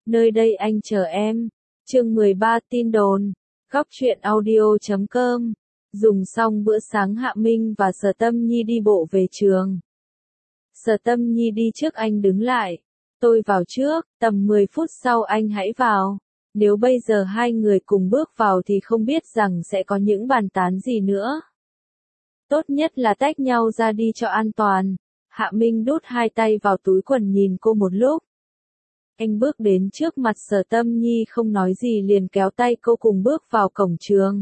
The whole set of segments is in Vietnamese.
Nơi đây anh chờ em. Chương 13 tin đồn. Góc truyện audio.com. Dùng xong bữa sáng Hạ Minh và Sở Tâm Nhi đi bộ về trường. Sở Tâm Nhi đi trước anh đứng lại. Tôi vào trước, tầm 10 phút sau anh hãy vào. Nếu bây giờ hai người cùng bước vào thì không biết rằng sẽ có những bàn tán gì nữa. Tốt nhất là tách nhau ra đi cho an toàn. Hạ Minh đút hai tay vào túi quần nhìn cô một lúc. Anh bước đến trước mặt Sở Tâm Nhi không nói gì liền kéo tay cô cùng bước vào cổng trường.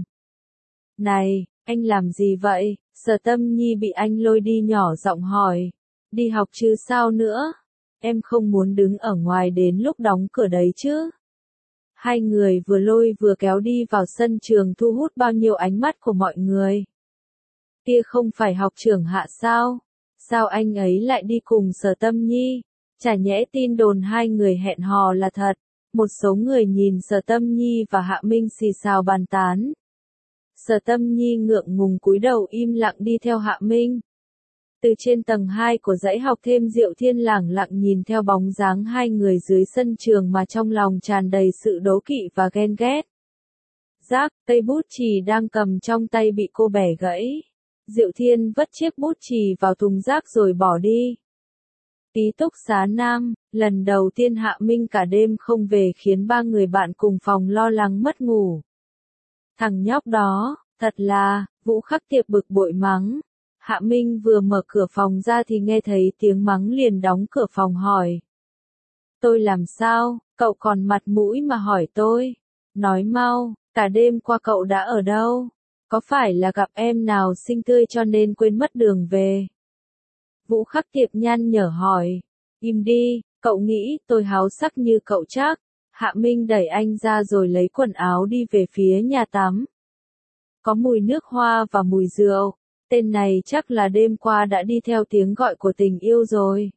Này, anh làm gì vậy? Sở Tâm Nhi bị anh lôi đi nhỏ giọng hỏi. Đi học chứ sao nữa? Em không muốn đứng ở ngoài đến lúc đóng cửa đấy chứ? Hai người vừa lôi vừa kéo đi vào sân trường thu hút bao nhiêu ánh mắt của mọi người. Kia không phải học trưởng Hạ sao? Sao anh ấy lại đi cùng Sở Tâm Nhi? Chả nhẽ tin đồn hai người hẹn hò là thật. Một số người nhìn Sở Tâm Nhi và Hạ Minh xì xào bàn tán. Sở Tâm Nhi ngượng ngùng cúi đầu im lặng đi theo Hạ Minh. Từ trên tầng 2 của dãy học thêm Diệu Thiên lẳng lặng nhìn theo bóng dáng hai người dưới sân trường mà trong lòng tràn đầy sự đố kỵ và ghen ghét. Rác, cây bút chì đang cầm trong tay bị cô bẻ gãy. Diệu Thiên vất chiếc bút chì vào thùng rác rồi bỏ đi. Ký túc xá Nam, lần đầu tiên Hạ Minh cả đêm không về khiến ba người bạn cùng phòng lo lắng mất ngủ. Thằng nhóc đó, thật là, Vũ Khắc Tiệp bực bội mắng. Hạ Minh vừa mở cửa phòng ra thì nghe thấy tiếng mắng liền đóng cửa phòng hỏi. Tôi làm sao, cậu còn mặt mũi mà hỏi tôi. Nói mau, cả đêm qua cậu đã ở đâu? Có phải là gặp em nào xinh tươi cho nên quên mất đường về? Vũ Khắc Tiệp nhăn nhở hỏi. Im đi, cậu nghĩ tôi háo sắc như cậu chắc. Hạ Minh đẩy anh ra rồi lấy quần áo đi về phía nhà tắm. Có mùi nước hoa và mùi rượu. Tên này chắc là đêm qua đã đi theo tiếng gọi của tình yêu rồi.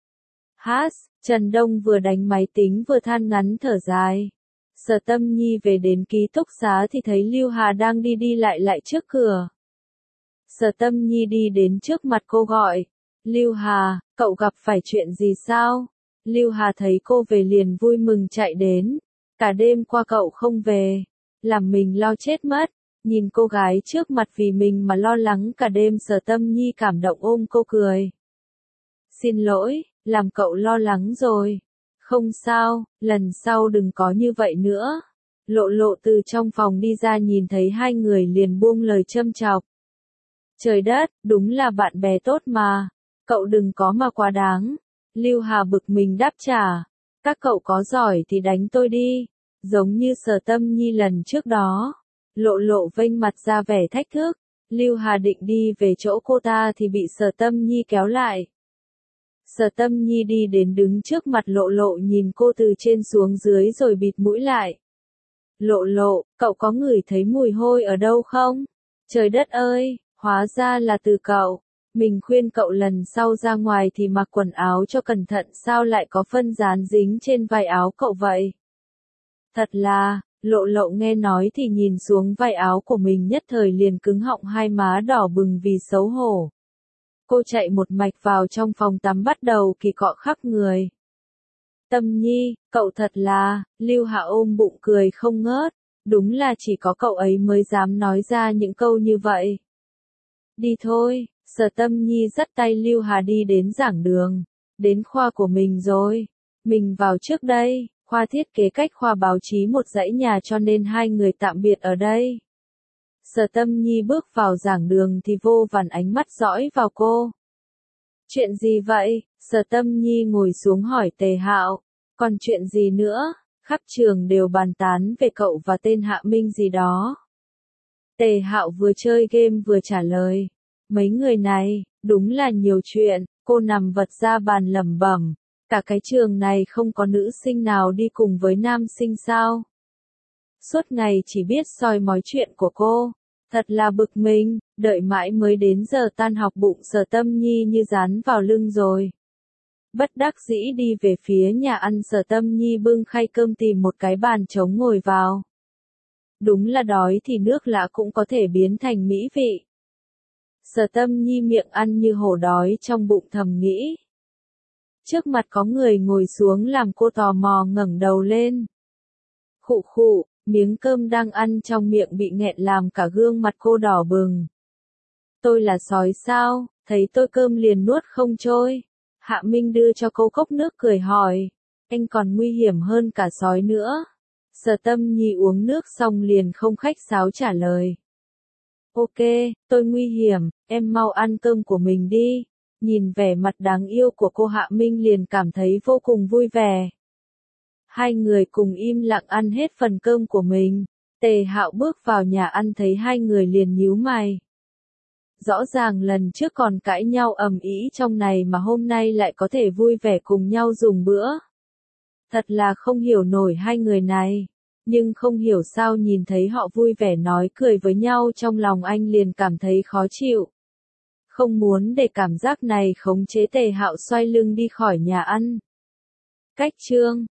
Hát, Trần Đông vừa đánh máy tính vừa than ngắn thở dài. Sở Tâm Nhi về đến ký túc xá thì thấy Lưu Hà đang đi lại trước cửa. Sở Tâm Nhi đi đến trước mặt cô gọi. Lưu Hà, cậu gặp phải chuyện gì sao? Lưu Hà thấy cô về liền vui mừng chạy đến. Cả đêm qua cậu không về. Làm mình lo chết mất. Nhìn cô gái trước mặt vì mình mà lo lắng cả đêm Sở Tâm Nhi cảm động ôm cô cười. Xin lỗi, làm cậu lo lắng rồi. Không sao, lần sau đừng có như vậy nữa. Lộ Lộ từ trong phòng đi ra nhìn thấy hai người liền buông lời châm chọc. Trời đất, đúng là bạn bè tốt mà. Cậu đừng có mà quá đáng. Lưu Hà bực mình đáp trả. Các cậu có giỏi thì đánh tôi đi. Giống như Sở Tâm Nhi lần trước đó. Lộ Lộ vênh mặt ra vẻ thách thức. Lưu Hà định đi về chỗ cô ta thì bị Sở Tâm Nhi kéo lại. Sở Tâm Nhi đi đến đứng trước mặt Lộ Lộ nhìn cô từ trên xuống dưới rồi bịt mũi lại. Lộ Lộ, cậu có ngửi thấy mùi hôi ở đâu không? Trời đất ơi, hóa ra là từ cậu. Mình khuyên cậu lần sau ra ngoài thì mặc quần áo cho cẩn thận sao lại có phân dán dính trên vai áo cậu vậy? Thật là, Lộ Lộ nghe nói thì nhìn xuống vai áo của mình nhất thời liền cứng họng hai má đỏ bừng vì xấu hổ. Cô chạy một mạch vào trong phòng tắm bắt đầu kỳ cọ khắp người. Tâm Nhi, cậu thật là, Lưu Hạ ôm bụng cười không ngớt, đúng là chỉ có cậu ấy mới dám nói ra những câu như vậy. Đi thôi, Sở Tâm Nhi dắt tay Lưu Hà đi đến giảng đường, đến khoa của mình rồi, mình vào trước đây, khoa thiết kế cách khoa báo chí một dãy nhà cho nên hai người tạm biệt ở đây. Sở Tâm Nhi bước vào giảng đường thì vô vàn ánh mắt dõi vào cô. Chuyện gì vậy? Sở Tâm Nhi ngồi xuống hỏi Tề Hạo. Còn chuyện gì nữa? Khắp trường đều bàn tán về cậu và tên Hạ Minh gì đó. Tề Hạo vừa chơi game vừa trả lời. Mấy người này, đúng là nhiều chuyện, cô nằm vật ra bàn lẩm bẩm. Cả cái trường này không có nữ sinh nào đi cùng với nam sinh sao? Suốt ngày chỉ biết soi mói chuyện của cô. Thật là bực mình, đợi mãi mới đến giờ tan học bụng Sở Tâm Nhi như dán vào lưng rồi. Bất đắc dĩ đi về phía nhà ăn Sở Tâm Nhi bưng khay cơm tìm một cái bàn trống ngồi vào. Đúng là đói thì nước lã cũng có thể biến thành mỹ vị. Sở Tâm Nhi miệng ăn như hổ đói trong bụng thầm nghĩ. Trước mặt có người ngồi xuống làm cô tò mò ngẩng đầu lên. Khụ khụ, miếng cơm đang ăn trong miệng bị nghẹn làm cả gương mặt cô đỏ bừng. Tôi là sói sao, thấy tôi cơm liền nuốt không trôi. Hạ Minh đưa cho cô cốc nước cười hỏi, anh còn nguy hiểm hơn cả sói nữa. Sở Tâm Nhi uống nước xong liền không khách sáo trả lời. Ok, tôi nguy hiểm, em mau ăn cơm của mình đi. Nhìn vẻ mặt đáng yêu của cô Hạ Minh liền cảm thấy vô cùng vui vẻ. Hai người cùng im lặng ăn hết phần cơm của mình. Tề Hạo bước vào nhà ăn thấy hai người liền nhíu mày. Rõ ràng lần trước còn cãi nhau ầm ĩ trong này mà hôm nay lại có thể vui vẻ cùng nhau dùng bữa. Thật là không hiểu nổi hai người này. Nhưng không hiểu sao nhìn thấy họ vui vẻ nói cười với nhau trong lòng anh liền cảm thấy khó chịu. Không muốn để cảm giác này khống chế Tề Hạo xoay lưng đi khỏi nhà ăn. Cách chương